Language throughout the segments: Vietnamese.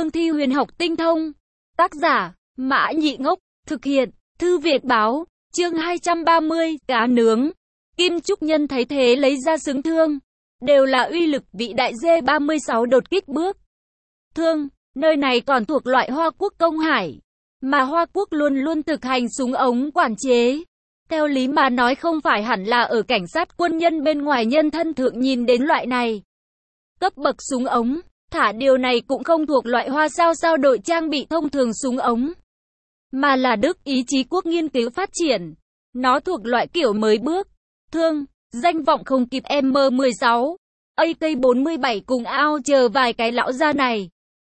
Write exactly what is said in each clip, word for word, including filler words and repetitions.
cương thi huyền học tinh thông. Tác giả, Mã Nhị Ngốc, thực hiện, Thư Việt Báo, chương hai trăm ba mươi, cá nướng. Kim Trúc Nhân thấy thế lấy ra xứng thương. Đều là uy lực vĩ đại D ba mươi sáu đột kích bước. Thương, nơi này còn thuộc loại Hoa Quốc Công Hải, mà Hoa Quốc luôn luôn thực hành súng ống quản chế. Theo lý mà nói không phải hẳn là ở cảnh sát quân nhân bên ngoài nhân thân thượng nhìn đến loại này cấp bậc súng ống, thả điều này cũng không thuộc loại Hoa sao sao đội trang bị thông thường súng ống, mà là Đức ý chí quốc nghiên cứu phát triển. Nó thuộc loại kiểu mới bước. Thương, danh vọng không kịp M mười sáu, A K bốn mươi bảy cùng ao chờ vài cái lão gia này.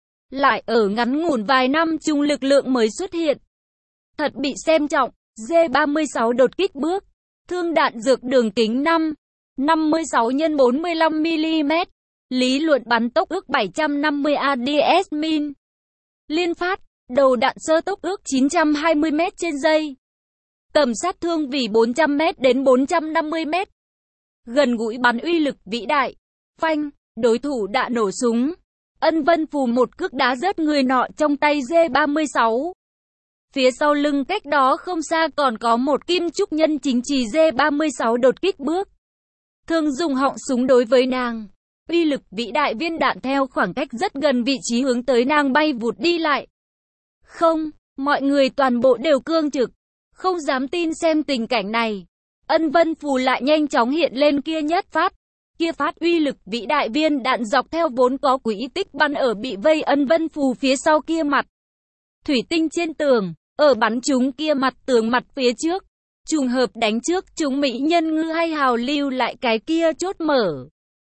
Lại ở ngắn ngủn vài năm chung lực lượng mới xuất hiện. Thật bị xem trọng. D ba mươi sáu đột kích bước. Thương đạn dược đường kính năm, năm mươi sáu nhân bốn mươi lăm mi li mét. Lý luận bắn tốc ước bảy trăm năm mươi A D S min. Liên phát, đầu đạn sơ tốc ước chín trăm hai mươi mét trên giây. Tầm sát thương vì bốn trăm mét đến bốn trăm năm mươi mét. Gần gũi bắn uy lực vĩ đại. Phanh, đối thủ đã nổ súng. Ân Vân Phù một cước đá rớt người nọ trong tay D ba mươi sáu. Phía sau lưng cách đó không xa còn có một Kim Trúc Nhân chính trì D ba mươi sáu đột kích bước. Thương dùng họng súng đối với nàng. Uy lực vĩ đại viên đạn theo khoảng cách rất gần vị trí hướng tới nàng bay vụt đi lại. Không, mọi người toàn bộ đều cương trực. Không dám tin xem tình cảnh này. Ân Vân Phù lại nhanh chóng hiện lên kia nhất phát. Kia phát uy lực vĩ đại viên đạn dọc theo vốn có quỹ tích bắn ở bị vây Ân Vân Phù phía sau kia mặt. Thủy tinh trên tường, ở bắn chúng kia mặt tường mặt phía trước. Trùng hợp đánh trước chúng mỹ nhân ngư hay hào lưu lại cái kia chốt mở.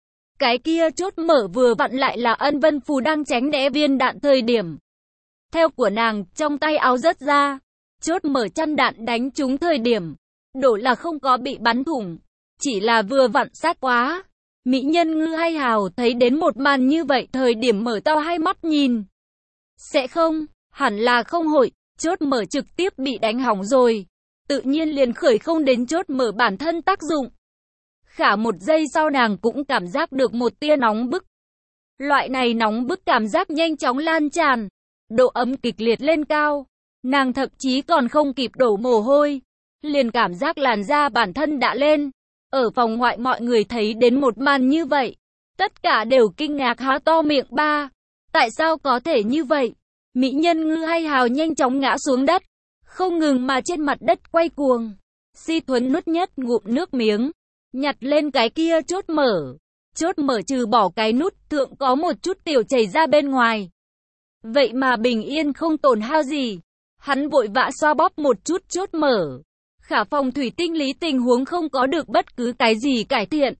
Cái kia chốt mở vừa vặn lại là Ân Vân Phù đang tránh né viên đạn thời điểm. Theo của nàng, trong tay áo rớt ra. Chốt mở chăn đạn đánh chúng thời điểm. Đổ là không có bị bắn thủng. Chỉ là vừa vặn sát quá. Mỹ nhân ngư hay hào thấy đến một màn như vậy thời điểm mở to hai mắt nhìn. Sẽ không, hẳn là không hội, chốt mở trực tiếp bị đánh hỏng rồi. Tự nhiên liền khởi không đến chốt mở bản thân tác dụng. Khả một giây sau nàng cũng cảm giác được một tia nóng bức. Loại này nóng bức cảm giác nhanh chóng lan tràn. Độ ấm kịch liệt lên cao. Nàng thậm chí còn không kịp đổ mồ hôi. Liền cảm giác làn da bản thân đã lên. Ở phòng ngoại mọi người thấy đến một màn như vậy. Tất cả đều kinh ngạc há to miệng ba. Tại sao có thể như vậy? Mỹ nhân ngư hay hào nhanh chóng ngã xuống đất. Không ngừng mà trên mặt đất quay cuồng. Si Thuấn nuốt nhất ngụm nước miếng. Nhặt lên cái kia chốt mở. Chốt mở trừ bỏ cái nút thượng có một chút tiểu chảy ra bên ngoài. Vậy mà bình yên không tổn hao gì. Hắn vội vã xoa bóp một chút chốt mở. Khả phòng thủy tinh lý tình huống không có được bất cứ cái gì cải thiện.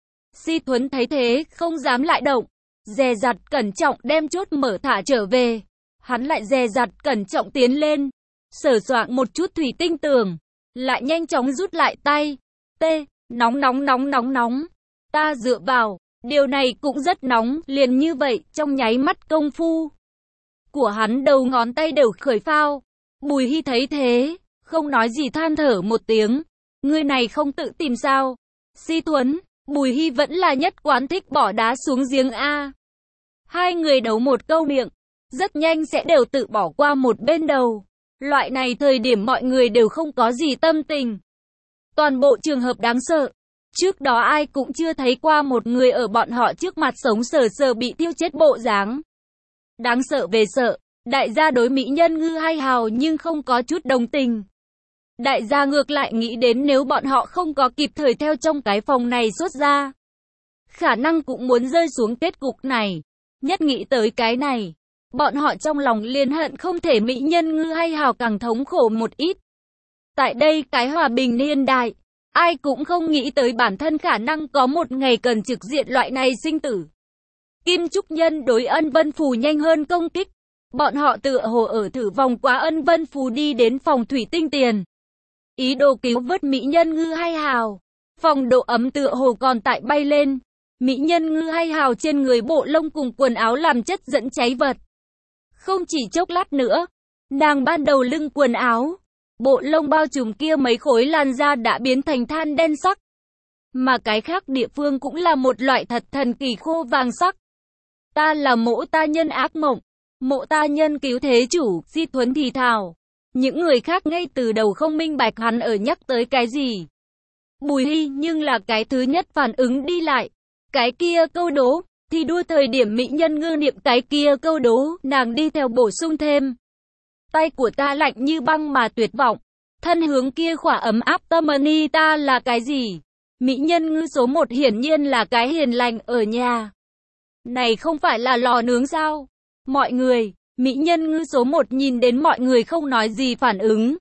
Si Thuấn thấy thế không dám lại động. Dè dặt cẩn trọng đem chốt mở thả trở về. Hắn lại dè dặt cẩn trọng tiến lên. Sờ soạng một chút thủy tinh tường. Lại nhanh chóng rút lại tay. T. Nóng nóng nóng nóng nóng. Ta dựa vào. Điều này cũng rất nóng. Liền như vậy trong nháy mắt công phu của hắn đầu ngón tay đều khởi phao. Bùi Hy thấy thế. Không nói gì than thở một tiếng. Người này không tự tìm sao. Si Thuấn, Bùi Hy vẫn là nhất quán thích bỏ đá xuống giếng A. Hai người đấu một câu miệng. Rất nhanh sẽ đều tự bỏ qua một bên đầu. Loại này thời điểm mọi người đều không có gì tâm tình. Toàn bộ trường hợp đáng sợ. Trước đó ai cũng chưa thấy qua một người ở bọn họ trước mặt sống sờ sờ bị tiêu chết bộ dáng. Đáng sợ về sợ. Đại gia đối mỹ nhân ngư hay hào nhưng không có chút đồng tình. Đại gia ngược lại nghĩ đến nếu bọn họ không có kịp thời theo trong cái phòng này xuất ra. Khả năng cũng muốn rơi xuống kết cục này. Nhất nghĩ tới cái này. Bọn họ trong lòng liền hận không thể mỹ nhân ngư hay hào càng thống khổ một ít. Tại đây cái hòa bình niên đại. Ai cũng không nghĩ tới bản thân khả năng có một ngày cần trực diện loại này sinh tử. Kim Trúc Nhân đối Ân Vân Phù nhanh hơn công kích. Bọn họ tựa hồ ở thử vòng quá Ân Vân Phù đi đến phòng thủy tinh tiền. Ý đồ cứu vớt mỹ nhân ngư hay hào. Phòng độ ấm tựa hồ còn tại bay lên. Mỹ nhân ngư hay hào trên người bộ lông cùng quần áo làm chất dẫn cháy vật. Không chỉ chốc lát nữa. Nàng ban đầu lưng quần áo. Bộ lông bao trùm kia mấy khối làn da đã biến thành than đen sắc. Mà cái khác địa phương cũng là một loại thật thần kỳ khô vàng sắc. Ta là mỗ ta nhân ác mộng. Mộ ta nhân cứu thế chủ, Di Thuấn thì thào. Những người khác ngay từ đầu không minh bạch hắn ở nhắc tới cái gì. Bùi Hy nhưng là cái thứ nhất phản ứng đi lại. Cái kia câu đố, thì đua thời điểm mỹ nhân ngư niệm cái kia câu đố, nàng đi theo bổ sung thêm. Tay của ta lạnh như băng mà tuyệt vọng. Thân hướng kia khỏa ấm áp tâm ân ta là cái gì? Mỹ nhân ngư số một hiển nhiên là cái hiền lành ở nhà. Này không phải là lò nướng sao? Mọi người, mỹ nhân ngư số một nhìn đến mọi người không nói gì phản ứng.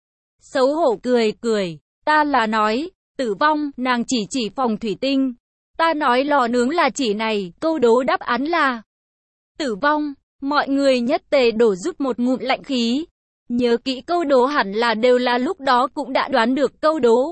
Xấu hổ cười cười, ta là nói, tử vong, nàng chỉ chỉ phòng thủy tinh. Ta nói lò nướng là chỉ này, câu đố đáp án là tử vong. Mọi người nhất tề đổ rút một ngụm lạnh khí. Nhớ kỹ câu đố hẳn là đều là lúc đó cũng đã đoán được câu đố.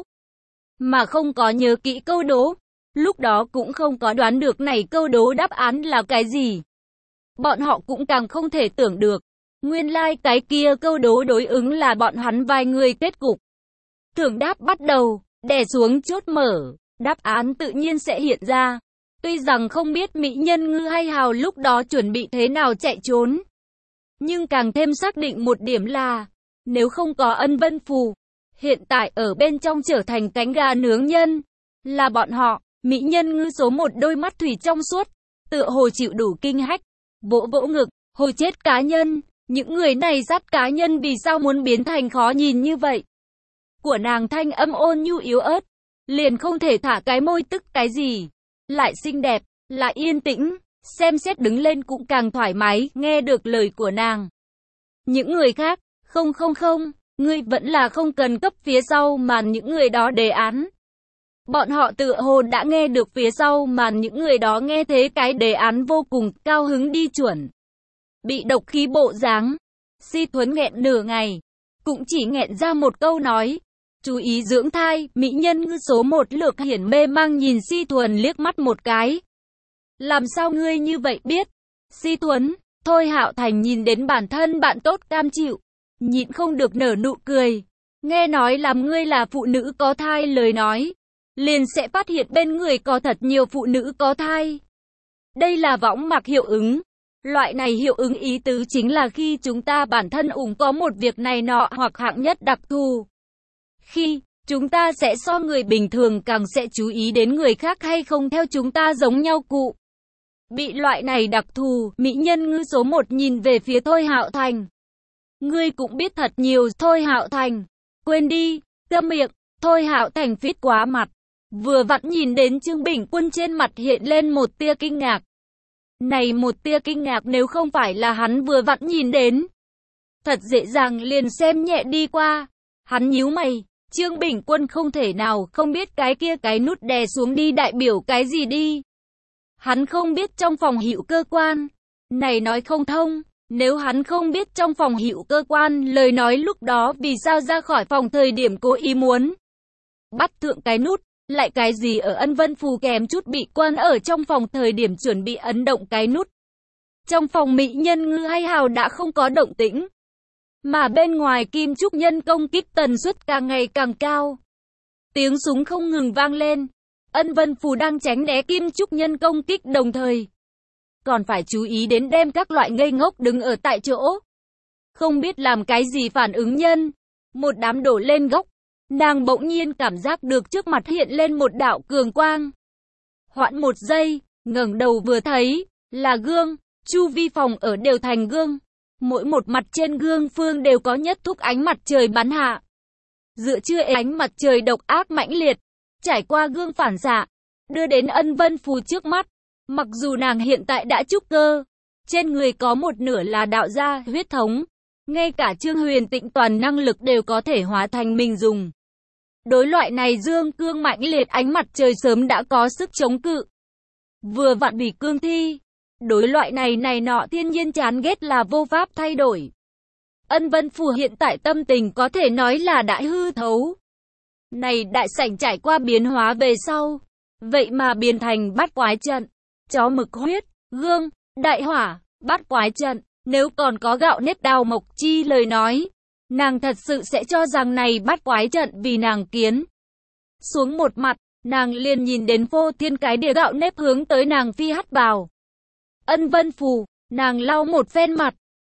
Mà không có nhớ kỹ câu đố, lúc đó cũng không có đoán được này câu đố đáp án là cái gì. Bọn họ cũng càng không thể tưởng được. Nguyên lai like cái kia câu đố đối ứng là bọn hắn vài người kết cục. Thưởng đáp bắt đầu, đè xuống chốt mở, đáp án tự nhiên sẽ hiện ra. Tuy rằng không biết mỹ nhân ngư hay hào lúc đó chuẩn bị thế nào chạy trốn. Nhưng càng thêm xác định một điểm là, nếu không có ân vân phù, hiện tại ở bên trong trở thành cánh gà nướng nhân, là bọn họ, mỹ nhân ngư số một đôi mắt thủy trong suốt, tựa hồ chịu đủ kinh hách, vỗ vỗ ngực, hồi chết cá nhân, những người này sát cá nhân vì sao muốn biến thành khó nhìn như vậy. Của nàng thanh âm ôn nhu yếu ớt, liền không thể thả cái môi tức cái gì, lại xinh đẹp, lại yên tĩnh, xem xét đứng lên cũng càng thoải mái, nghe được lời của nàng. Những người khác, không không không, ngươi vẫn là không cần cấp phía sau màn những người đó đề án. Bọn họ tự hồ đã nghe được phía sau màn những người đó nghe thế cái đề án vô cùng cao hứng đi chuẩn. Bị độc khí bộ dáng, Si Thuấn nghẹn nửa ngày, cũng chỉ nghẹn ra một câu nói. Chú ý dưỡng thai, mỹ nhân ngư số một Lược Hiển mê mang nhìn Si Thuần liếc mắt một cái. Làm sao ngươi như vậy biết? Si Thuấn, Thôi Hạo Thành nhìn đến bản thân bạn tốt cam chịu, nhịn không được nở nụ cười. Nghe nói làm ngươi là phụ nữ có thai lời nói, liền sẽ phát hiện bên người có thật nhiều phụ nữ có thai. Đây là võng mạc hiệu ứng. Loại này hiệu ứng ý tứ chính là khi chúng ta bản thân ủng có một việc này nọ hoặc hạng nhất đặc thù. Khi, chúng ta sẽ so người bình thường càng sẽ chú ý đến người khác hay không theo chúng ta giống nhau cụ. Bị loại này đặc thù, mỹ nhân ngư số một nhìn về phía Thôi Hạo Thành. Ngươi cũng biết thật nhiều, Thôi Hạo Thành. Quên đi, câm miệng, Thôi Hạo Thành phít quá mặt. Vừa vặn nhìn đến Trương Bình Quân trên mặt hiện lên một tia kinh ngạc. Này một tia kinh ngạc nếu không phải là hắn vừa vặn nhìn đến. Thật dễ dàng liền xem nhẹ đi qua. Hắn nhíu mày. Trương Bình Quân không thể nào không biết cái kia cái nút đè xuống đi đại biểu cái gì đi. Hắn không biết trong phòng hữu cơ quan. Này nói không thông, nếu hắn không biết trong phòng hữu cơ quan, lời nói lúc đó vì sao ra khỏi phòng thời điểm cố ý muốn bắt thượng cái nút, lại cái gì ở ân vân phù kèm chút bị quan ở trong phòng thời điểm chuẩn bị ấn động cái nút. Trong phòng mỹ nhân ngư hay hào đã không có động tĩnh. Mà bên ngoài kim trúc nhân công kích tần suất càng ngày càng cao. Tiếng súng không ngừng vang lên. Ân vân phù đang tránh né kim trúc nhân công kích đồng thời. Còn phải chú ý đến đem các loại ngây ngốc đứng ở tại chỗ. Không biết làm cái gì phản ứng nhân. Một đám đổ lên gốc. Nàng bỗng nhiên cảm giác được trước mặt hiện lên một đạo cường quang. Hoãn một giây, ngẩng đầu vừa thấy, là gương. Chu vi phòng ở đều thành gương. Mỗi một mặt trên gương phương đều có nhất thúc ánh mặt trời bắn hạ. Dựa chưa ánh mặt trời độc ác mãnh liệt, trải qua gương phản xạ, đưa đến ân vân phù trước mắt. Mặc dù nàng hiện tại đã trúc cơ, trên người có một nửa là đạo gia huyết thống, ngay cả Trương Huyền Tịnh toàn năng lực đều có thể hóa thành mình dùng. Đối loại này dương cương mãnh liệt ánh mặt trời sớm đã có sức chống cự. Vừa vặn bị cương thi. Đối loại này này nọ thiên nhiên chán ghét là vô pháp thay đổi. Ân vân phù hiện tại tâm tình có thể nói là đã hư thấu. Này đại sảnh trải qua biến hóa về sau. Vậy mà biến thành bát quái trận. Chó mực huyết, gương, đại hỏa, bát quái trận. Nếu còn có gạo nếp đào mộc chi lời nói. Nàng thật sự sẽ cho rằng này bát quái trận vì nàng kiến. Xuống một mặt, nàng liền nhìn đến phô thiên cái đĩa gạo nếp hướng tới nàng phi hắt vào. Ân vân phù, nàng lau một phen mặt,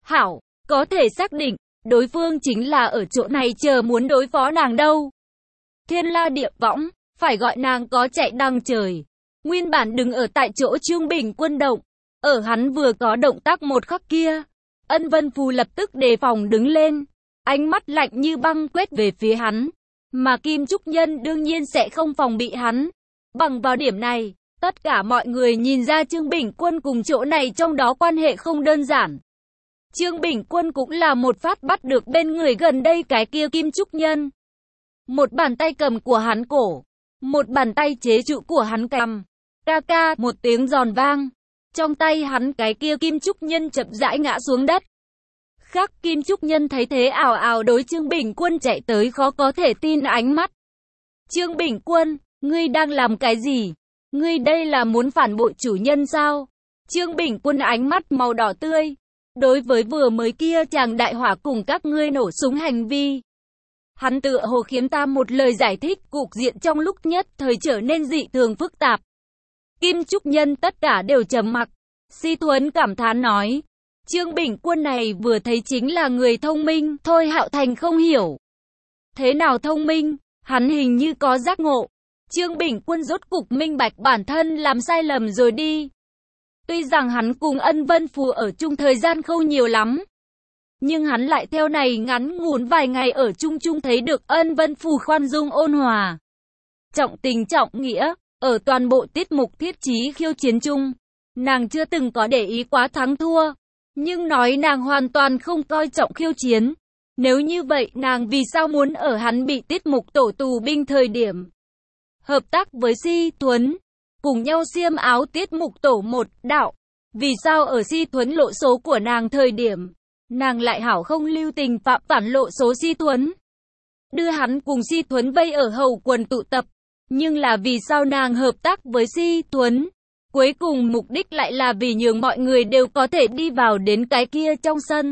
Hảo, có thể xác định, đối phương chính là ở chỗ này chờ muốn đối phó nàng đâu. Thiên la địa võng, phải gọi nàng có chạy đằng trời. Nguyên bản đứng ở tại chỗ Trương Bình Quân động, ở hắn vừa có động tác một khắc kia, Ân Vân Phù lập tức đề phòng đứng lên, ánh mắt lạnh như băng quét về phía hắn, mà Kim Trúc Nhân đương nhiên sẽ không phòng bị hắn. Bằng vào điểm này, tất cả mọi người nhìn ra Trương Bình Quân cùng chỗ này trong đó quan hệ không đơn giản. Trương Bình Quân cũng là một phát bắt được bên người gần đây cái kia Kim Trúc Nhân. Một bàn tay cầm của hắn cổ, một bàn tay chế trụ của hắn cầm. Ca ca, một tiếng giòn vang. Trong tay hắn cái kia Kim Trúc Nhân chậm rãi ngã xuống đất. Khắc Kim Trúc Nhân thấy thế ảo ảo đối Trương Bình Quân chạy tới khó có thể tin ánh mắt. Trương Bình Quân, ngươi đang làm cái gì? Ngươi đây là muốn phản bội chủ nhân sao? Trương Bình Quân ánh mắt màu đỏ tươi. Đối với vừa mới kia chàng đại hỏa cùng các ngươi nổ súng hành vi, hắn tựa hồ khiến ta một lời giải thích, cục diện trong lúc nhất thời trở nên dị thường phức tạp. Kim Trúc Nhân tất cả đều trầm mặc. Si Thuấn cảm thán nói, Trương Bình Quân này vừa thấy chính là người thông minh, thôi Hạo Thành không hiểu. Thế nào thông minh? Hắn hình như có giác ngộ. Trương Bình Quân rốt cục minh bạch bản thân làm sai lầm rồi đi. Tuy rằng hắn cùng Ân Vân Phù ở chung thời gian không nhiều lắm, nhưng hắn lại theo này ngắn ngủn vài ngày ở chung chung thấy được Ân Vân Phù khoan dung ôn hòa, trọng tình trọng nghĩa. Ở toàn bộ tiết mục thiết chí khiêu chiến chung, nàng chưa từng có để ý quá thắng thua, nhưng nói nàng hoàn toàn không coi trọng khiêu chiến. Nếu như vậy nàng vì sao muốn ở hắn bị tiết mục tổ tù binh thời điểm hợp tác với Si Thuấn, cùng nhau xiêm áo tiết mục tổ một đạo? Vì sao ở Si Thuấn lộ số của nàng thời điểm, nàng lại hảo không lưu tình phạm phản lộ số Si Thuấn, đưa hắn cùng Si Thuấn vây ở hậu quần tụ tập? Nhưng là vì sao nàng hợp tác với Si Thuấn, cuối cùng mục đích lại là vì nhường mọi người đều có thể đi vào đến cái kia trong sân?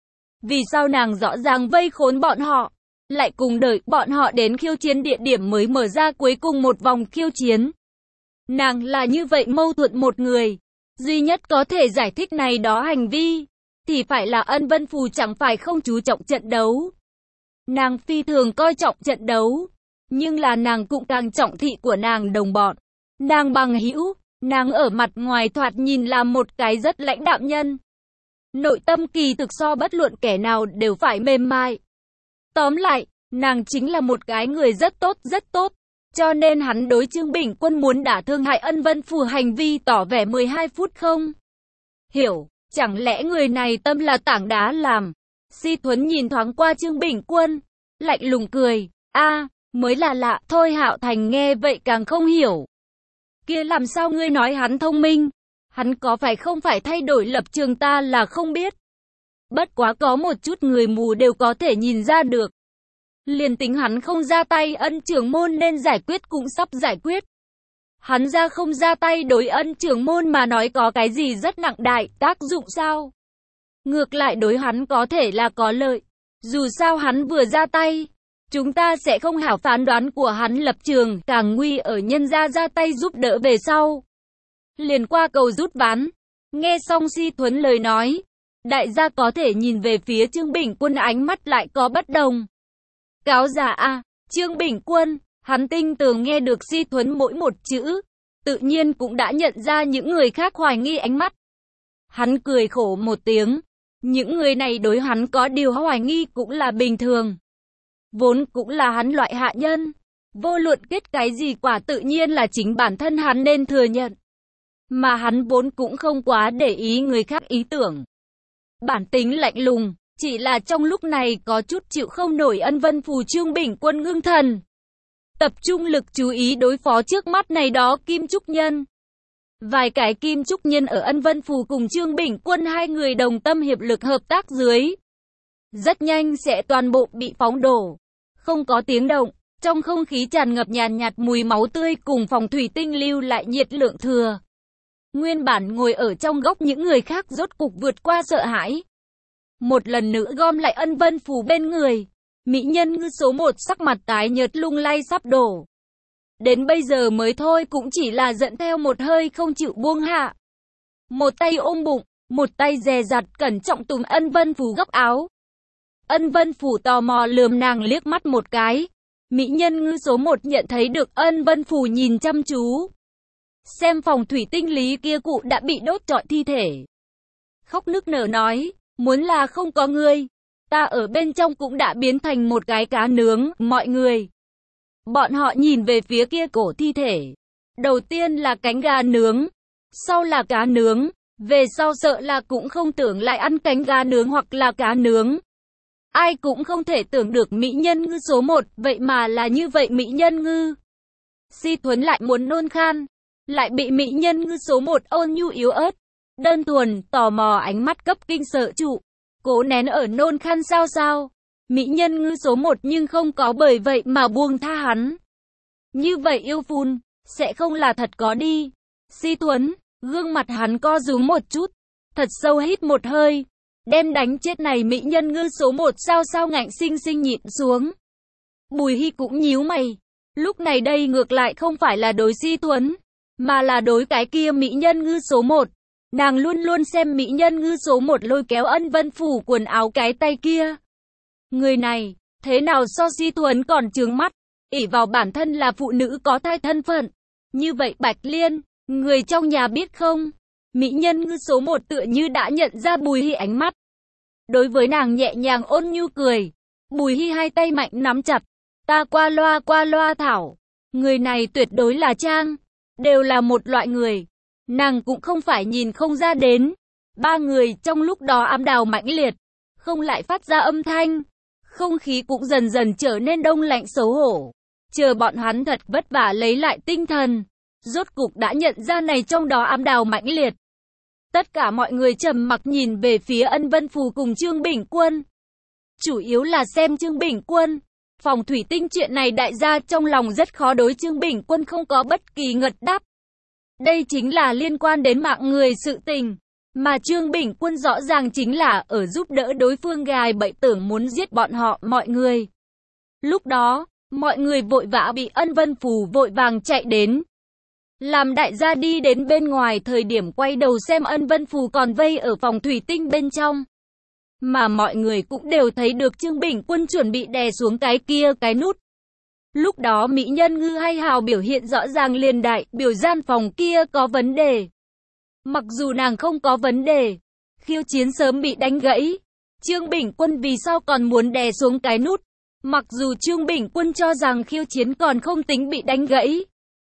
Vì sao nàng rõ ràng vây khốn bọn họ, lại cùng đợi bọn họ đến khiêu chiến địa điểm mới mở ra cuối cùng một vòng khiêu chiến? Nàng là như vậy mâu thuẫn một người, duy nhất có thể giải thích này đó hành vi, thì phải là Ân Vân Phù chẳng phải không chú trọng trận đấu. Nàng phi thường coi trọng trận đấu, nhưng là nàng cũng càng trọng thị của nàng đồng bọn, nàng bằng hữu. Nàng ở mặt ngoài thoạt nhìn là một cái rất lãnh đạm nhân, nội tâm kỳ thực so bất luận kẻ nào đều phải mềm mại. Tóm lại, nàng chính là một cái người rất tốt rất tốt. Cho nên hắn đối Trương Bình Quân muốn đả thương hại Ân Vân Phù hành vi tỏ vẻ mười hai phút không hiểu. Chẳng lẽ người này tâm là tảng đá làm? Si Thuấn nhìn thoáng qua Trương Bình Quân, lạnh lùng cười. A, mới là lạ. Thôi Hạo Thành nghe vậy càng không hiểu. Kia làm sao ngươi nói hắn thông minh? Hắn có phải không phải thay đổi lập trường ta là không biết. Bất quá có một chút người mù đều có thể nhìn ra được. Liền tính hắn không ra tay, Ân trưởng môn nên giải quyết cũng sắp giải quyết. Hắn ra không ra tay đối Ân trưởng môn mà nói có cái gì rất nặng đại tác dụng sao? Ngược lại đối hắn có thể là có lợi. Dù sao hắn vừa ra tay, chúng ta sẽ không hảo phán đoán của hắn lập trường, càng nguy ở nhân gia ra tay giúp đỡ về sau. Liền qua cầu rút ván. Nghe xong Si Thuấn lời nói, đại gia có thể nhìn về phía Trương Bình Quân ánh mắt lại có bất đồng. Cáo giả a, Trương Bình Quân, hắn tinh tường nghe được Si Thuấn mỗi một chữ, tự nhiên cũng đã nhận ra những người khác hoài nghi ánh mắt. Hắn cười khổ một tiếng, những người này đối hắn có điều hoài nghi cũng là bình thường. Vốn cũng là hắn loại hạ nhân, vô luận kết cái gì quả tự nhiên là chính bản thân hắn nên thừa nhận. Mà hắn vốn cũng không quá để ý người khác ý tưởng. Bản tính lạnh lùng, chỉ là trong lúc này có chút chịu không nổi Ân Vân Phù. Trương Bình Quân ngưng thần, tập trung lực chú ý đối phó trước mắt này đó Kim Trúc Nhân. Vài cái Kim Trúc Nhân ở Ân Vân Phù cùng Trương Bình Quân hai người đồng tâm hiệp lực hợp tác dưới, rất nhanh sẽ toàn bộ bị phóng đổ. Không có tiếng động, trong không khí tràn ngập nhàn nhạt mùi máu tươi cùng phòng thủy tinh lưu lại nhiệt lượng thừa. Nguyên bản ngồi ở trong góc những người khác rốt cục vượt qua sợ hãi, một lần nữa gom lại Ân Vân Phù bên người. Mỹ nhân ngư số một sắc mặt tái nhợt lung lay sắp đổ. Đến bây giờ mới thôi cũng chỉ là giận theo một hơi không chịu buông hạ. Một tay ôm bụng, một tay dè dặt cẩn trọng túm Ân Vân Phù góc áo. Ân Vân Phù tò mò lườm nàng liếc mắt một cái. Mỹ nhân ngư số một nhận thấy được Ân Vân Phù nhìn chăm chú. Xem phòng thủy tinh lý kia cụ đã bị đốt trọi thi thể. Khóc nức nở nói, muốn là không có ngươi, ta ở bên trong cũng đã biến thành một cái cá nướng, mọi người. Bọn họ nhìn về phía kia cổ thi thể. Đầu tiên là cánh gà nướng, sau là cá nướng, về sau sợ là cũng không tưởng lại ăn cánh gà nướng hoặc là cá nướng. Ai cũng không thể tưởng được mỹ nhân ngư số một, vậy mà là như vậy mỹ nhân ngư. Si Thuấn lại muốn nôn khan, lại bị mỹ nhân ngư số một ôn nhu yếu ớt, đơn thuần, tò mò ánh mắt cấp kinh sợ trụ. Cố nén ở nôn khan sao sao. Mỹ nhân ngư số một nhưng không có bởi vậy mà buông tha hắn. Như vậy yêu phun, sẽ không là thật có đi. Si Thuấn, gương mặt hắn co rúm một chút, thật sâu hít một hơi. Đem đánh chết này mỹ nhân ngư số một sao sao ngạnh sinh sinh nhịn xuống. Bùi Hy cũng nhíu mày. Lúc này đây ngược lại không phải là đối Si Thuấn, mà là đối cái kia mỹ nhân ngư số một. Nàng luôn luôn xem mỹ nhân ngư số một lôi kéo Ân Vân Phù quần áo cái tay kia. Người này, thế nào so Si Thuấn còn trướng mắt, ỷ vào bản thân là phụ nữ có thai thân phận. Như vậy Bạch Liên, người trong nhà biết không? Mỹ nhân ngư số một tựa như đã nhận ra Bùi Hy ánh mắt. Đối với nàng nhẹ nhàng ôn nhu cười. Bùi Hy hai tay mạnh nắm chặt. Ta qua loa qua loa thảo. Người này tuyệt đối là Trang. Đều là một loại người. Nàng cũng không phải nhìn không ra đến. Ba người trong lúc đó ám đào mãnh liệt. Không lại phát ra âm thanh. Không khí cũng dần dần trở nên đông lạnh xấu hổ. Chờ bọn hắn thật vất vả lấy lại tinh thần. Rốt cục đã nhận ra này trong đó ám đào mãnh liệt. Tất cả mọi người trầm mặc nhìn về phía Ân Vân Phù cùng Trương Bình Quân. Chủ yếu là xem Trương Bình Quân. Phòng thủy tinh chuyện này đại gia trong lòng rất khó đối Trương Bình Quân không có bất kỳ ngật đáp. Đây chính là liên quan đến mạng người sự tình. Mà Trương Bình Quân rõ ràng chính là ở giúp đỡ đối phương gài bẫy tưởng muốn giết bọn họ mọi người. Lúc đó, mọi người vội vã bị Ân Vân Phù vội vàng chạy đến. Làm đại gia đi đến bên ngoài thời điểm quay đầu xem Ân Vân Phù còn vây ở phòng thủy tinh bên trong. Mà mọi người cũng đều thấy được Trương Bình Quân chuẩn bị đè xuống cái kia cái nút. Lúc đó mỹ nhân ngư hay hào biểu hiện rõ ràng liền đại biểu gian phòng kia có vấn đề. Mặc dù nàng không có vấn đề, khiêu chiến sớm bị đánh gãy. Trương Bình Quân vì sao còn muốn đè xuống cái nút? Mặc dù Trương Bình Quân cho rằng khiêu chiến còn không tính bị đánh gãy.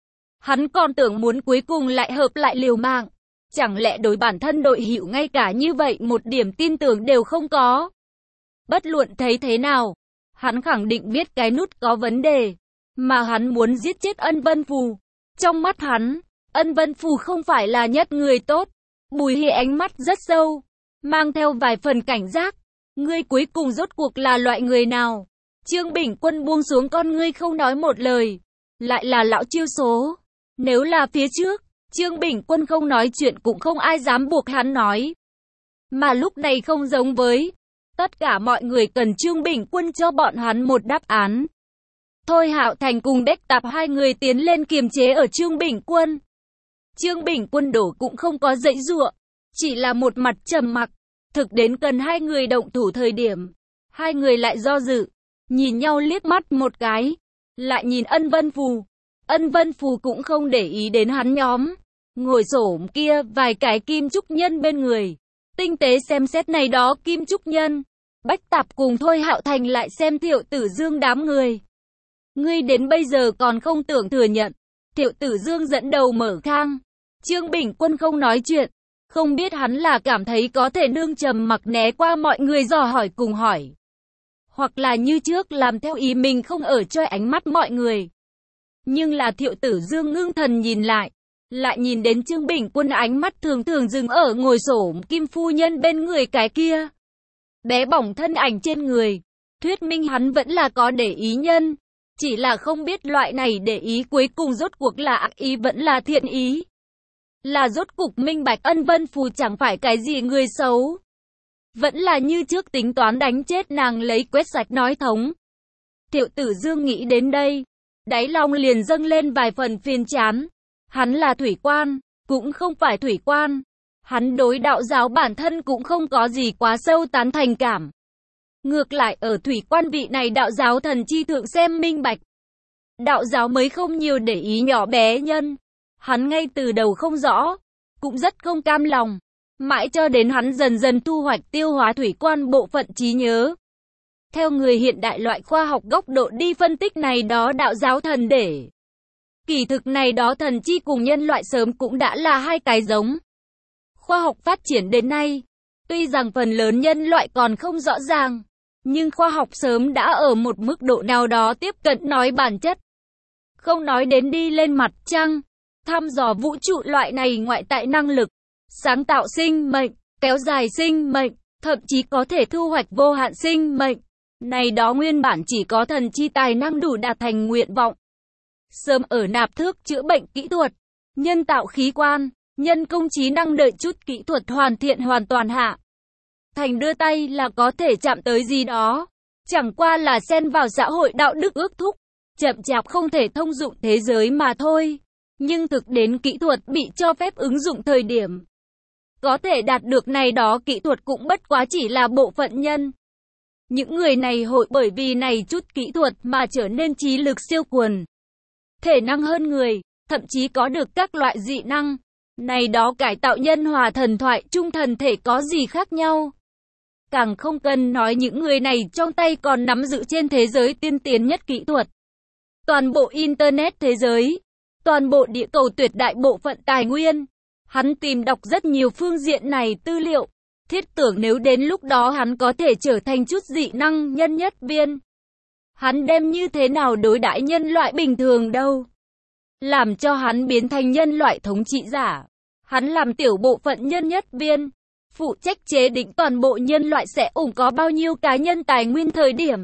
Hắn còn tưởng muốn cuối cùng lại hợp lại liều mạng. Chẳng lẽ đối bản thân đội hữu ngay cả như vậy một điểm tin tưởng đều không có? Bất luận thấy thế nào, hắn khẳng định biết cái nút có vấn đề. Mà hắn muốn giết chết Ân Vân Phù. Trong mắt hắn, Ân Vân Phù không phải là nhất người tốt. Bùi Hy ánh mắt rất sâu, mang theo vài phần cảnh giác. Ngươi cuối cùng rốt cuộc là loại người nào? Trương Bình Quân buông xuống con ngươi không nói một lời. Lại là lão chiêu số. Nếu là phía trước, Trương Bình Quân không nói chuyện cũng không ai dám buộc hắn nói. Mà lúc này không giống với. Tất cả mọi người cần Trương Bình Quân cho bọn hắn một đáp án. Thôi Hạo Thành cùng Đếch Tạp hai người tiến lên kiềm chế ở Trương Bình Quân. Trương Bình Quân đổ cũng không có dãy dụa, chỉ là một mặt trầm mặc. Thực đến cần hai người động thủ thời điểm, hai người lại do dự, nhìn nhau liếc mắt một cái, lại nhìn Ân Vân Phù. Ân Vân Phù cũng không để ý đến hắn nhóm, ngồi xổm kia vài cái kim trúc nhân bên người, tinh tế xem xét này đó kim trúc nhân. Bách Tạp cùng Thôi Hạo Thành lại xem Thiệu Tử Dương đám người. Ngươi đến bây giờ còn không tưởng thừa nhận. Thiệu Tử Dương dẫn đầu mở khang. Trương Bình Quân không nói chuyện. Không biết hắn là cảm thấy có thể nương trầm mặc né qua mọi người dò hỏi cùng hỏi. Hoặc là như trước làm theo ý mình không ở chơi ánh mắt mọi người. Nhưng là Thiệu Tử Dương ngưng thần nhìn lại. Lại nhìn đến Trương Bình Quân ánh mắt thường thường dừng ở ngồi xổm Kim Phu Nhân bên người cái kia. Bé bỏng thân ảnh trên người. Thuyết minh hắn vẫn là có để ý nhân. Chỉ là không biết loại này để ý cuối cùng rốt cuộc là ác ý vẫn là thiện ý. Là rốt cục minh bạch Ân Vân Phù chẳng phải cái gì người xấu. Vẫn là như trước tính toán đánh chết nàng lấy quét sạch nói thống. Thiệu Tử Dương nghĩ đến đây. Đáy lòng liền dâng lên vài phần phiền chán. Hắn là thủy quan, cũng không phải thủy quan. Hắn đối đạo giáo bản thân cũng không có gì quá sâu tán thành cảm. Ngược lại ở thủy quan vị này đạo giáo thần chi thượng xem minh bạch. Đạo giáo mới không nhiều để ý nhỏ bé nhân. Hắn ngay từ đầu không rõ, cũng rất không cam lòng. Mãi cho đến hắn dần dần thu hoạch tiêu hóa thủy quan bộ phận trí nhớ. Theo người hiện đại loại khoa học góc độ đi phân tích này đó đạo giáo thần để. Kỳ thực này đó thần chi cùng nhân loại sớm cũng đã là hai cái giống. Khoa học phát triển đến nay, tuy rằng phần lớn nhân loại còn không rõ ràng, nhưng khoa học sớm đã ở một mức độ nào đó tiếp cận nói bản chất. Không nói đến đi lên mặt trăng, thăm dò vũ trụ loại này ngoại tại năng lực, sáng tạo sinh mệnh, kéo dài sinh mệnh, thậm chí có thể thu hoạch vô hạn sinh mệnh. Này đó nguyên bản chỉ có thần chi tài năng đủ đạt thành nguyện vọng. Sớm ở nạp thước chữa bệnh kỹ thuật, nhân tạo khí quan, nhân công trí năng đợi chút kỹ thuật hoàn thiện hoàn toàn hạ. Thành đưa tay là có thể chạm tới gì đó. Chẳng qua là xen vào xã hội đạo đức ước thúc, chậm chạp không thể thông dụng thế giới mà thôi. Nhưng thực đến kỹ thuật bị cho phép ứng dụng thời điểm. Có thể đạt được này đó kỹ thuật cũng bất quá chỉ là bộ phận nhân. Những người này hội bởi vì này chút kỹ thuật mà trở nên trí lực siêu quần. Thể năng hơn người, thậm chí có được các loại dị năng. Này đó cải tạo nhân hòa thần thoại trung thần thể có gì khác nhau. Càng không cần nói những người này trong tay còn nắm giữ trên thế giới tiên tiến nhất kỹ thuật. Toàn bộ Internet thế giới, toàn bộ địa cầu tuyệt đại bộ phận tài nguyên. Hắn tìm đọc rất nhiều phương diện này tư liệu. Thiết tưởng nếu đến lúc đó hắn có thể trở thành chút dị năng nhân nhất viên. Hắn đem như thế nào đối đãi nhân loại bình thường đâu. Làm cho hắn biến thành nhân loại thống trị giả. Hắn làm tiểu bộ phận nhân nhất viên. Phụ trách chế định toàn bộ nhân loại sẽ ủng có bao nhiêu cá nhân tài nguyên thời điểm.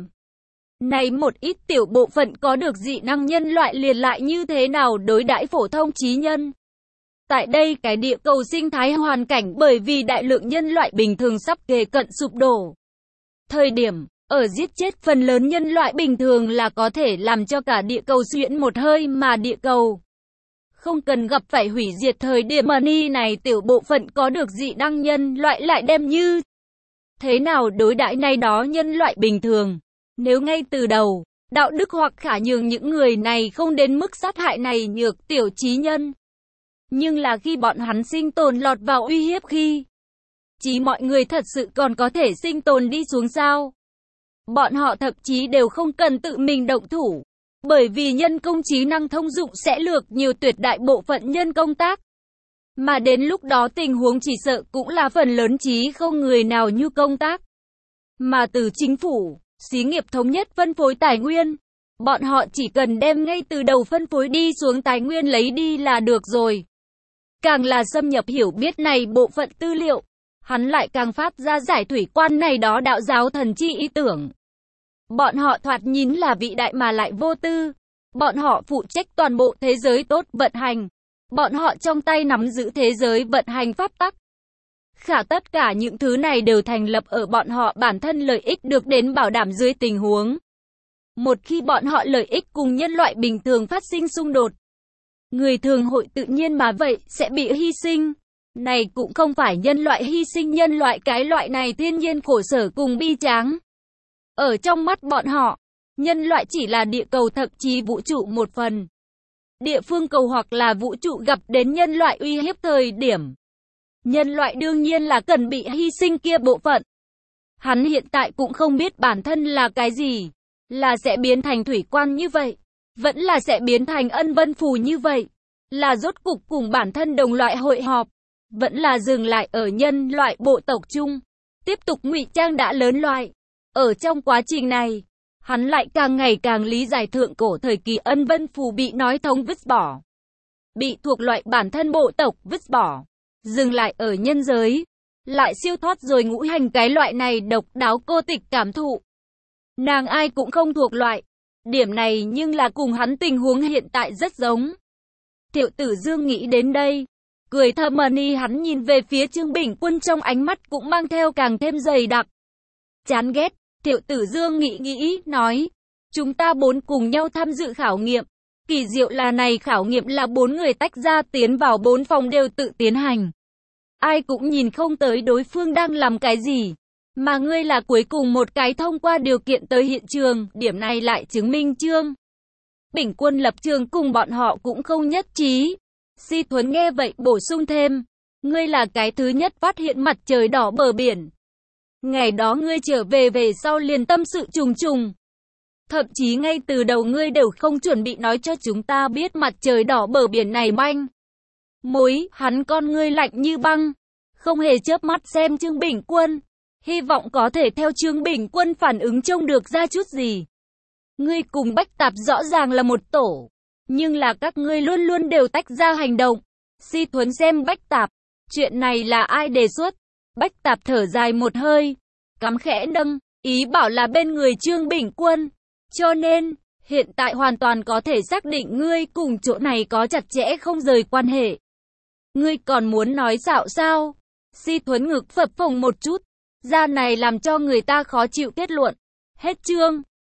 Này một ít tiểu bộ phận có được dị năng nhân loại liền lại như thế nào đối đãi phổ thông trí nhân. Tại đây cái địa cầu sinh thái hoàn cảnh bởi vì đại lượng nhân loại bình thường sắp kề cận sụp đổ. Thời điểm, ở giết chết phần lớn nhân loại bình thường là có thể làm cho cả địa cầu xuyễn một hơi mà địa cầu. Không cần gặp phải hủy diệt thời điểm mà ni này tiểu bộ phận có được dị năng nhân loại lại đem như. Thế nào đối đãi này đó nhân loại bình thường? Nếu ngay từ đầu, đạo đức hoặc khả nhường những người này không đến mức sát hại này nhược tiểu trí nhân. Nhưng là khi bọn hắn sinh tồn lọt vào uy hiếp khi, chỉ mọi người thật sự còn có thể sinh tồn đi xuống sao? Bọn họ thậm chí đều không cần tự mình động thủ, bởi vì nhân công trí năng thông dụng sẽ lược nhiều tuyệt đại bộ phận nhân công tác. Mà đến lúc đó tình huống chỉ sợ cũng là phần lớn trí không người nào như công tác. Mà từ chính phủ, xí nghiệp thống nhất phân phối tài nguyên, bọn họ chỉ cần đem ngay từ đầu phân phối đi xuống tài nguyên lấy đi là được rồi. Càng là xâm nhập hiểu biết này bộ phận tư liệu, hắn lại càng phát ra giải thủy quan này đó đạo giáo thần chi ý tưởng. Bọn họ thoạt nhìn là vĩ đại mà lại vô tư. Bọn họ phụ trách toàn bộ thế giới tốt vận hành. Bọn họ trong tay nắm giữ thế giới vận hành pháp tắc. Khả tất cả những thứ này đều thành lập ở bọn họ bản thân lợi ích được đến bảo đảm dưới tình huống. Một khi bọn họ lợi ích cùng nhân loại bình thường phát sinh xung đột, người thường hội tự nhiên mà vậy sẽ bị hy sinh. Này cũng không phải nhân loại hy sinh nhân loại cái loại này thiên nhiên khổ sở cùng bi tráng. Ở trong mắt bọn họ, nhân loại chỉ là địa cầu thậm chí vũ trụ một phần. Địa phương cầu hoặc là vũ trụ gặp đến nhân loại uy hiếp thời điểm. Nhân loại đương nhiên là cần bị hy sinh kia bộ phận. Hắn hiện tại cũng không biết bản thân là cái gì. Là sẽ biến thành thủy quan như vậy. Vẫn là sẽ biến thành ân vân phù như vậy. Là rốt cục cùng bản thân đồng loại hội họp. Vẫn là dừng lại ở nhân loại bộ tộc chung. Tiếp tục ngụy trang đã lớn loại. Ở trong quá trình này, hắn lại càng ngày càng lý giải thượng cổ thời kỳ ân vân phù bị nói thống vứt bỏ. Bị thuộc loại bản thân bộ tộc vứt bỏ. Dừng lại ở nhân giới. Lại siêu thoát rồi ngũ hành cái loại này độc đáo cô tịch cảm thụ. Nàng ai cũng không thuộc loại. Điểm này nhưng là cùng hắn tình huống hiện tại rất giống. Thiệu Tử Dương nghĩ đến đây. Cười thầm mani hắn nhìn về phía Trương Bình Quân trong ánh mắt cũng mang theo càng thêm dày đặc. Chán ghét, Thiệu Tử Dương nghĩ nghĩ, nói. Chúng ta bốn cùng nhau tham dự khảo nghiệm. Kỳ diệu là này khảo nghiệm là bốn người tách ra tiến vào bốn phòng đều tự tiến hành. ai cũng nhìn không tới đối phương đang làm cái gì. Mà ngươi là cuối cùng một cái thông qua điều kiện tới hiện trường, điểm này lại chứng minh Trương Bỉnh Quân lập trường cùng bọn họ cũng không nhất trí. Si Thuấn nghe vậy bổ sung thêm, ngươi là cái thứ nhất phát hiện mặt trời đỏ bờ biển. Ngày đó ngươi trở về về sau liền tâm sự trùng trùng. Thậm chí ngay từ đầu ngươi đều không chuẩn bị nói cho chúng ta biết mặt trời đỏ bờ biển này manh mối, hắn con ngươi lạnh như băng, không hề chớp mắt xem Trương Bỉnh Quân, hy vọng có thể theo Trương Bỉnh Quân phản ứng trông được ra chút gì. Ngươi cùng Bách Tạp rõ ràng là một tổ, nhưng là các ngươi luôn luôn đều tách ra hành động. Si Thuấn xem Bách Tạp, chuyện này là ai đề xuất? Bách Tạp thở dài một hơi, cắm khẽ nâng, ý bảo là bên người Trương Bỉnh Quân. Cho nên, hiện tại hoàn toàn có thể xác định ngươi cùng chỗ này có chặt chẽ không rời quan hệ. Ngươi còn muốn nói xạo sao? Si Thuấn ngực phập phồng một chút, ra này làm cho người ta khó chịu kết luận. Hết chương.